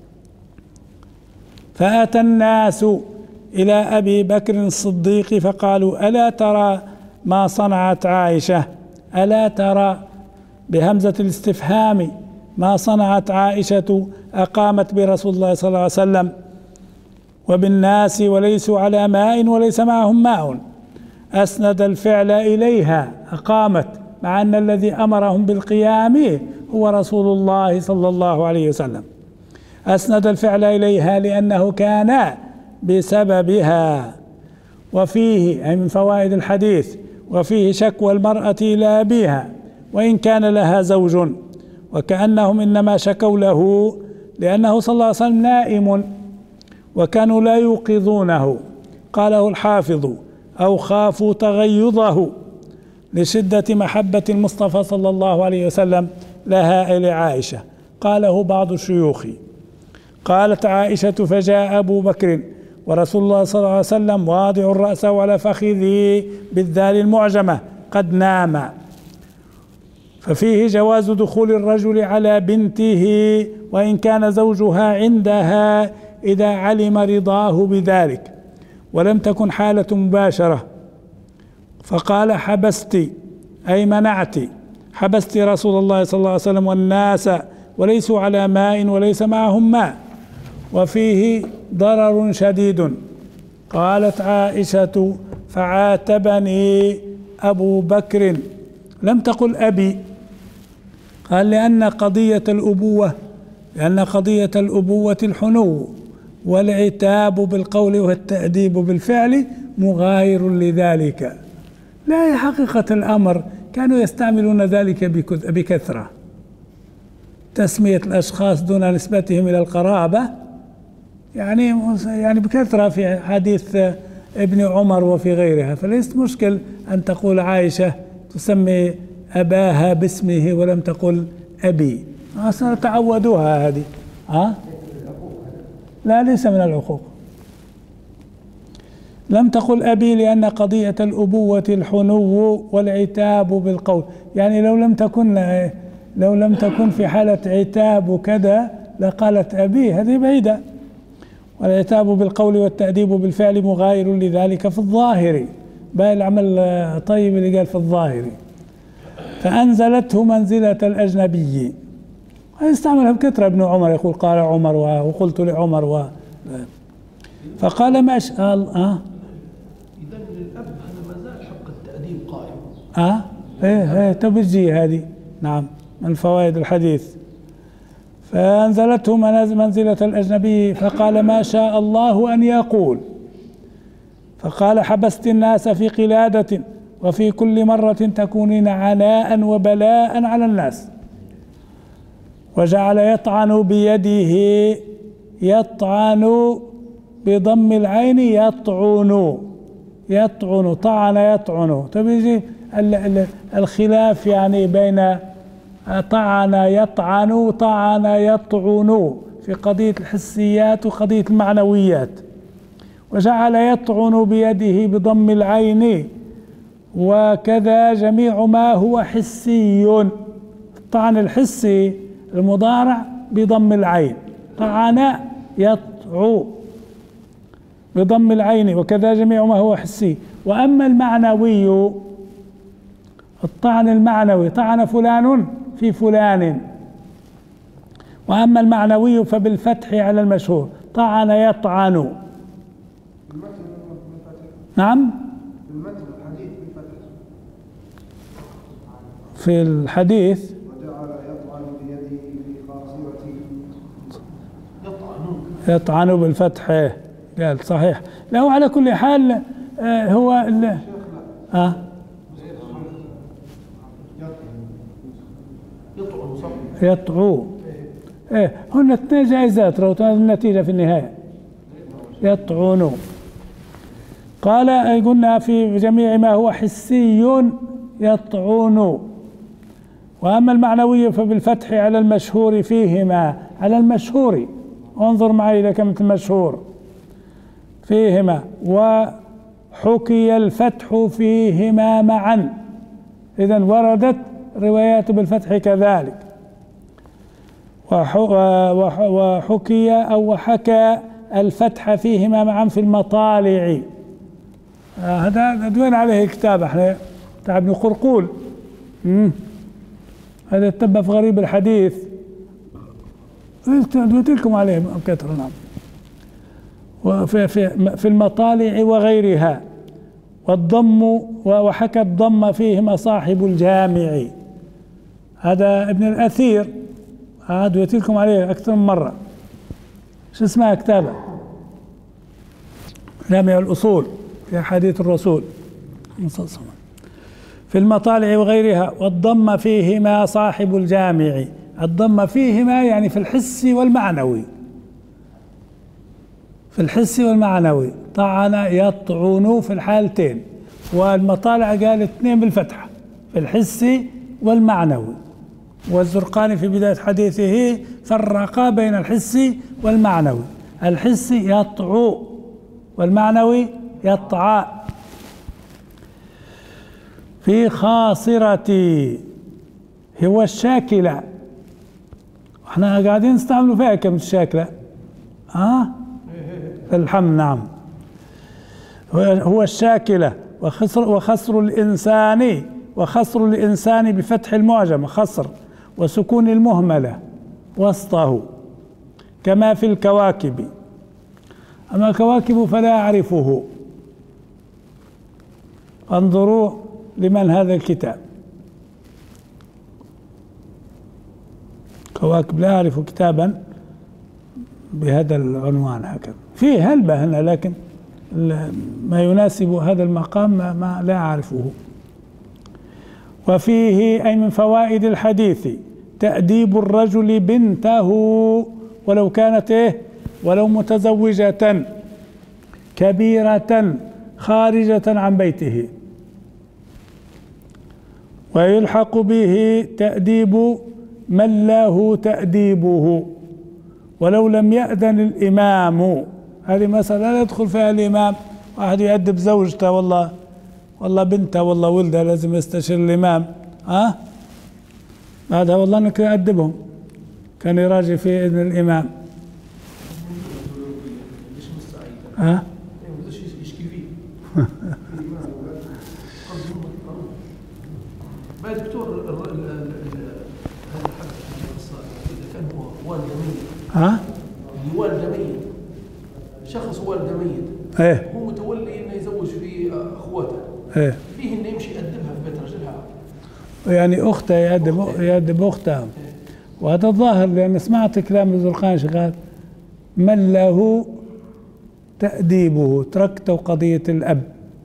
فأتى الناس إلى أبي بكر الصديق فقالوا ألا ترى ما صنعت عائشة؟ ألا ترى بهمزة الاستفهام ما صنعت عائشة أقامت برسول الله صلى الله عليه وسلم وبالناس وليسوا على ماء وليس معهم ماء. أسند الفعل إليها أقامت، مع أن الذي أمرهم بالقيام هو رسول الله صلى الله عليه وسلم. أسند الفعل إليها لأنه كان بسببها. وفيه أي من فوائد الحديث وفيه شكوى المرأة إلى أبيها وإن كان لها زوج، وكأنهم إنما شكوا له لأنه صلى الله عليه وسلم نائم وكانوا لا يوقظونه. قاله الحافظ أو خافوا تغيظه لشدة محبة المصطفى صلى الله عليه وسلم لها أي لعائشة. قاله بعض الشيوخ. قالت عائشة فجاء أبو بكر ورسول الله صلى الله عليه وسلم واضع رأسه على فخذه بالذال المعجمة قد نام، ففيه جواز دخول الرجل على بنته وإن كان زوجها عندها إذا علم رضاه بذلك ولم تكن حالة مباشرة. فقال حبست أي منعت، حبست رسول الله صلى الله عليه وسلم والناس وليسوا على ماء وليس معهم ماء وفيه ضرر شديد. قالت عائشة فعاتبني أبو بكر، لم تقل أبي، قال لأن قضية الأبوة الحنو والعتاب بالقول والتأديب بالفعل مغاير لذلك. لا، حقيقة الأمر كانوا يستعملون ذلك بكثرة، تسمية الأشخاص دون نسبتهم إلى القرابة، يعني بكثرة في حديث ابن عمر وفي غيرها. فليس مشكل أن تقول عائشة تسمي أباها باسمه ولم تقل أبي، تعودوها هذه. لا، ليس من العقوق. لم تقل أبي لأن قضية الأبوة الحنو والعتاب بالقول، يعني لو لم تكن في حالة عتاب وكذا لقالت أبي، هذه بعيدة. والعتاب بالقول والتأديب بالفعل مغاير لذلك في الظاهر، باقي العمل طيب اللي قال في الظاهر. فأنزلته منزلة الأجنبي، يستعملها بكثرة. ابن عمر يقول قال عمر وقلت لعمر فقال ما قال إذا للأب هذا ما زال حق التأديب قائم. ايه تبجي هذه، نعم، من فوائد الحديث. فأنزلته منزلة الأجنبي فقال ما شاء الله أن يقول. فقال حبست الناس في قلادة وفي كل مرة تكونين عناء وبلاء على الناس. وجعل يطعن بيده، يطعن بضم العين، يطعن طعن يطعن. طيب يجي الخلاف يعني بين طعن يطعن وطعن يطعن في قضية الحسيات وقضية المعنويات. وجعل يطعن بيده بضم العين، وكذا جميع ما هو حسي. الطعن الحسي المضارع بضم العين، طعن يطعو بضم العين، وكذا جميع ما هو حسي. وأما المعنوي، الطعن المعنوي طعن فلان في فلان. وأما المعنوي فبالفتح على المشهور، طعن يطعن. نعم، في الحديث وجعل يطعن بيده في خاصرته، يطعن بالفتح، قال صحيح. له على كل حال هو يطعو. هن اثنين جائزات، رو النتيجة في النهاية. يطعن. قال قلنا في جميع ما هو حسي يطعن. وأما المعنوي فبالفتح على المشهور فيهما، على المشهور، انظر معي إلى كلمة المشهور فيهما. وحكي الفتح فيهما معا، إذن وردت روايات بالفتح كذلك. وحكي أو حكى الفتح فيهما معا في المطالع. هذا دوين عليه كتاب احنا بتاع ابن قرقول، هذا تبع في غريب الحديث، قلت لكم عليه كثر. نعم. وفي المطالع وغيرها. والضم، وحكى الضم فيهما صاحب الجامع، هذا ابن الأثير، قلت لكم عليه أكثر من مرة. شو اسمها كتابة؟ جامع الأصول في حديث الرسول. في المطالع وغيرها. والضم فيهما صاحب الجامع، الضم فيهما يعني في الحس والمعنوي، في الحس والمعنوي. طعن يطعن في الحالتين. والمطالع قال اثنين بالفتحة، في الحس والمعنوي. والزرقاني في بداية حديثه فرق بين الحس والمعنوي، الحس يطعو والمعنوي يطعى. في خاصرتي هو الشاكلة، احنا قاعدين نستعملوا فيها كم الشاكلة الحمد. نعم، هو الشاكلة. وخصر الإنسان بفتح المعجم خصر وسكون المهملة وسطه، كما في الكواكب. أما الكواكب فلا أعرفه، انظروا لمن هذا الكتاب. كواكب لا أعرف كتابا بهذا العنوان هكذا، فيه هلبة هنا، لكن ما يناسب هذا المقام ما لا أعرفه. وفيه أي من فوائد الحديث تأديب الرجل بنته ولو كانت ولو متزوجة كبيرة خارجة عن بيته. ويلحق به تأديب من له تأديبه ولو لم يأذن الإمام. هذه مسألة لا يدخل فيها الإمام، واحد يؤدب زوجته والله بنته والله ولده لازم يستشير الإمام. هذا والله انك يؤدبهم، كان يراجع في إذن الإمام. دكتور هذا الحدث إذا كان هو والد ميت، والد ميت، شخص والد ميت، هو متولي انه يزوج في اخواته، فيه انه يمشي يأدبها في بيت رجلها، يعني اخته يأدب اختها. وهذا الظاهر، لان سمعت كلام ذو القرناش قال من له تأديبه، تركت قضية الأب.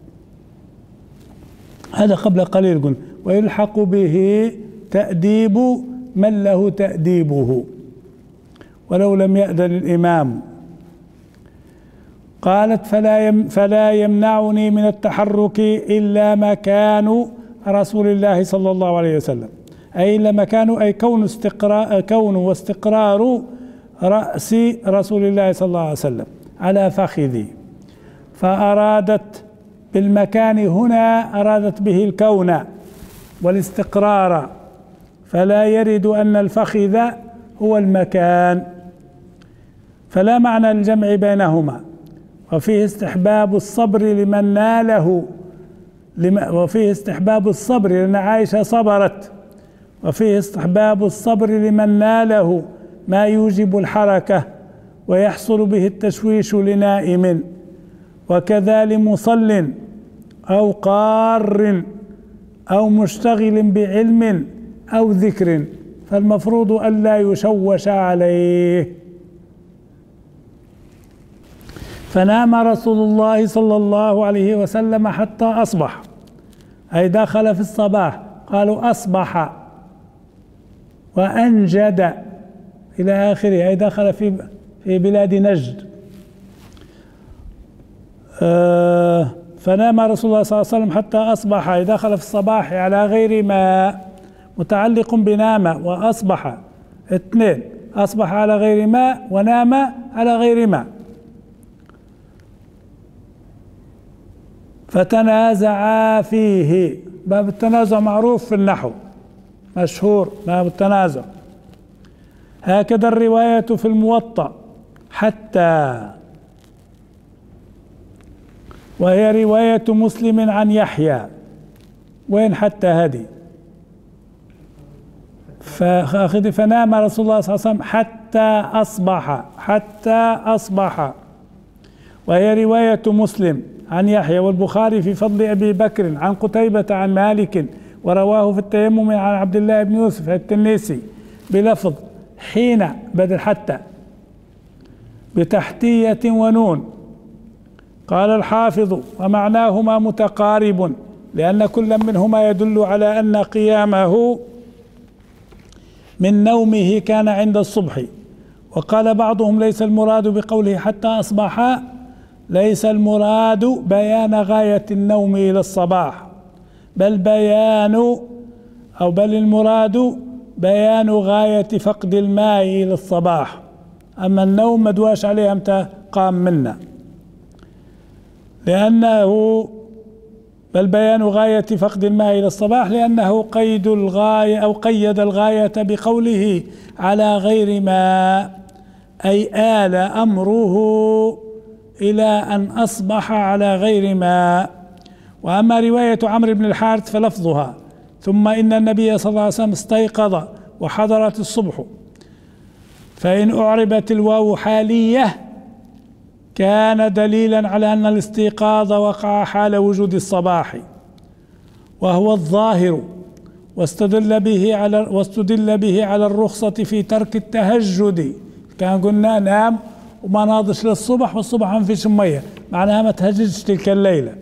هذا قبل قليل قلنا ويلحق به تأديب من له تأديبه ولو لم يأذن الإمام. قالت فلا يمنعني من التحرك إلا مكان رسول الله صلى الله عليه وسلم، أي إلا مكان، أي كون واستقرار رأس رسول الله صلى الله عليه وسلم على فخذي. فأرادت بالمكان هنا أرادت به الكون والاستقرار، فلا يرد أن الفخذ هو المكان، فلا معنى للجمع بينهما. وفيه استحباب الصبر لمن ناله، وفيه استحباب الصبر لأن عائشة صبرت، وفيه استحباب الصبر لمن ناله ما يوجب الحركة ويحصل به التشويش لنائم، وكذا لمصل أو قار أو مشتغل بعلم أو ذكر، فالمفروض ألا يشوش عليه. فنام رسول الله صلى الله عليه وسلم حتى أصبح، أي دخل في الصباح، قالوا أصبح وأنجد إلى آخره، أي دخل في بلاد نجد. فنام رسول الله صلى الله عليه وسلم حتى أصبح، أي دخل في الصباح على غير ماء، متعلق بنام وأصبح اثنين، أصبح على غير ماء ونام على غير ماء. فتنازعا فيه، باب التنازع معروف في النحو، مشهور باب التنازع. هكذا الرواية في الموطأ حتى، وهي رواية مسلم عن يحيى. وين حتى هذه؟ فنام رسول الله صلى الله عليه وسلم حتى أصبح، حتى أصبح، وهي رواية مسلم عن يحيى. والبخاري في فضل أبي بكر عن قتيبة عن مالك، ورواه في التيمم عن عبد الله بن يوسف التنيسي بلفظ حين بدل حتى بتحتية ونون. قال الحافظ ومعناهما متقارب، لأن كل منهما يدل على أن قيامه من نومه كان عند الصبح. وقال بعضهم ليس المراد بقوله حتى أصبح، ليس المراد بيان غاية النوم إلى الصباح، بل المراد بيان غاية فقد الماء إلى الصباح. أما النوم مدواش عليه أمتى قام منا، لأنه بل بيان غاية فقد الماء إلى الصباح، لأنه قيد الغاية أو قيد الغاية بقوله على غير ماء، أي آل أمره إلى أن أصبح على غير ماء. وأما رواية عمرو بن الحارث فلفظها ثم إن النبي صلى الله عليه وسلم استيقظ وحضرت الصبح، فإن أعربت الواو حالية كان دليلا على أن الاستيقاظ وقع حال وجود الصباح، وهو الظاهر، واستدل به على الرخصة في ترك التهجد. كان قلنا نام وما ناضش للصبح، والصبح ما فيش مية، معناها ما تهجدش تلك الليلة.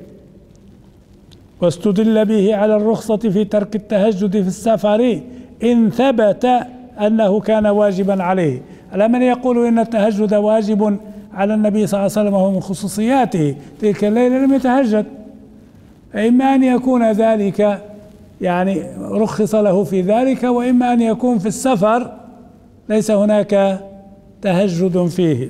واستدل به على الرخصة في ترك التهجد في السفر إن ثبت أنه كان واجبا عليه، على من يقول إن التهجد واجب على النبي صلى الله عليه وسلم وهو من خصوصياته، تلك الليلة لم يتهجد. إما أن يكون ذلك يعني رخص له في ذلك، وإما أن يكون في السفر ليس هناك تهجد فيه،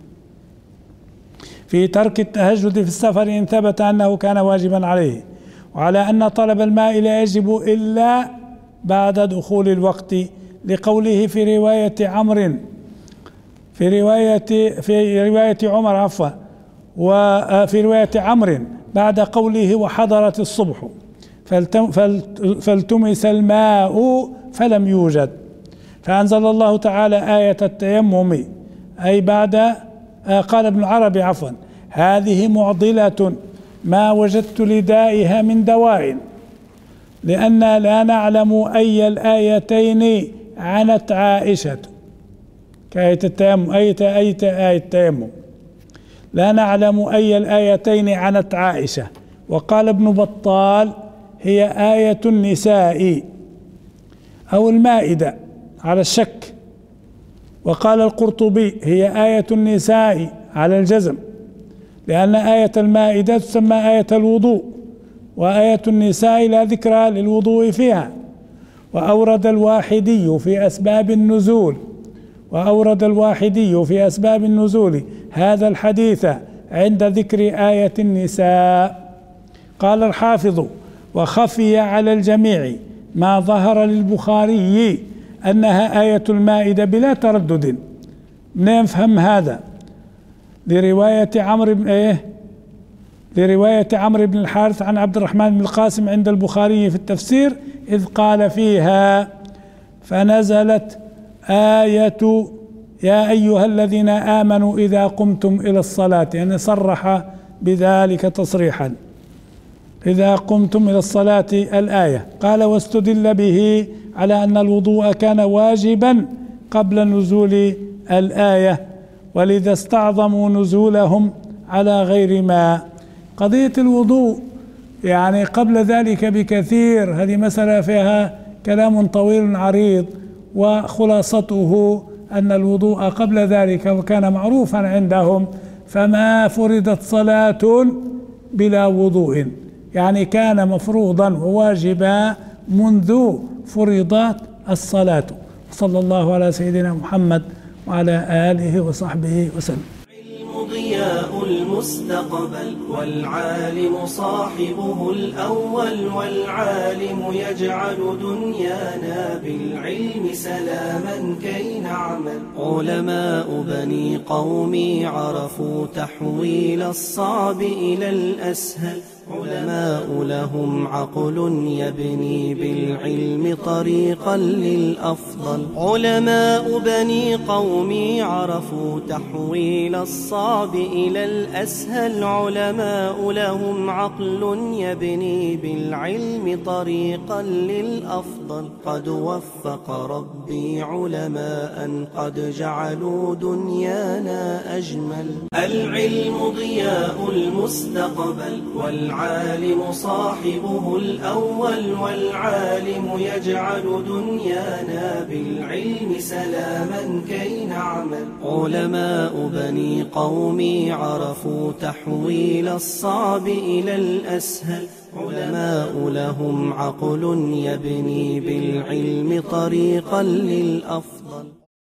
في ترك التهجد في السفر إن ثبت أنه كان واجبا عليه. وعلى أن طلب الماء لا يجب إلا بعد دخول الوقت، لقوله في رواية عمرو في رواية عمر عفوا، وفي رواية عمرو بعد قوله وحضرت الصبح فالتمس الماء فلم يوجد، فأنزل الله تعالى آية التيمم، أي بعد قال ابن العربي عفوا هذه معضلة ما وجدت لدائها من دواء، لأن لا نعلم أي الآيتين عنت عائشة، كآية التيمم آية التيمم، لا نعلم أي الآيتين عنت عائشة. وقال ابن بطال هي آية النساء أو المائدة على الشك، وقال القرطبي هي آية النساء على الجزم، لأن آية المائدة تسمى آية الوضوء، وآية النساء لا ذكر للوضوء فيها. وأورد الواحدي في أسباب النزول هذا الحديث عند ذكر آية النساء. قال الحافظ وخفي على الجميع ما ظهر للبخاري أنها آية المائدة بلا تردد. نفهم هذا لرواية عمرو بن الحارث عن عبد الرحمن بن القاسم عند البخاري في التفسير، إذ قال فيها فنزلت آية يا أيها الذين آمنوا إذا قمتم إلى الصلاة، يعني صرح بذلك تصريحا، إذا قمتم إلى الصلاة الآية. قال واستدل به على أن الوضوء كان واجبا قبل نزول الآية، ولذا استعظموا نزولهم على غير ماء. قضية الوضوء يعني قبل ذلك بكثير، هذه مسألة فيها كلام طويل عريض، وخلاصته أن الوضوء قبل ذلك وكان معروفا عندهم، فما فرضت صلاة بلا وضوء، يعني كان مفروضا وواجبا منذ فرضت الصلاة. صلى الله على سيدنا محمد وعلى آله وصحبه وسلم. العلم ضياء المستقبل، والعالم صاحبه الأول، والعالم يجعل دنيانا بالعلم سلاما كي نعمل. علماء بني قومي عرفوا تحويل الصعب إلى الأسهل، علماء لهم عقل يبني بالعلم طريقا للأفضل. علماء بني قومي عرفوا تحويل الصعب إلى الأسهل، علماء لهم عقل يبني بالعلم طريقا للأفضل. قد وفق ربي علماء قد جعلوا دنيانا أجمل. العلم ضياء المستقبل، والعالم صاحبه الأول، والعالم يجعل دنيانا بالعلم سلاما كي نعمل. علماء بني قومي عرفوا تحويل الصعب إلى الأسهل، علماء لهم عقل يبني بالعلم طريقا للأفضل.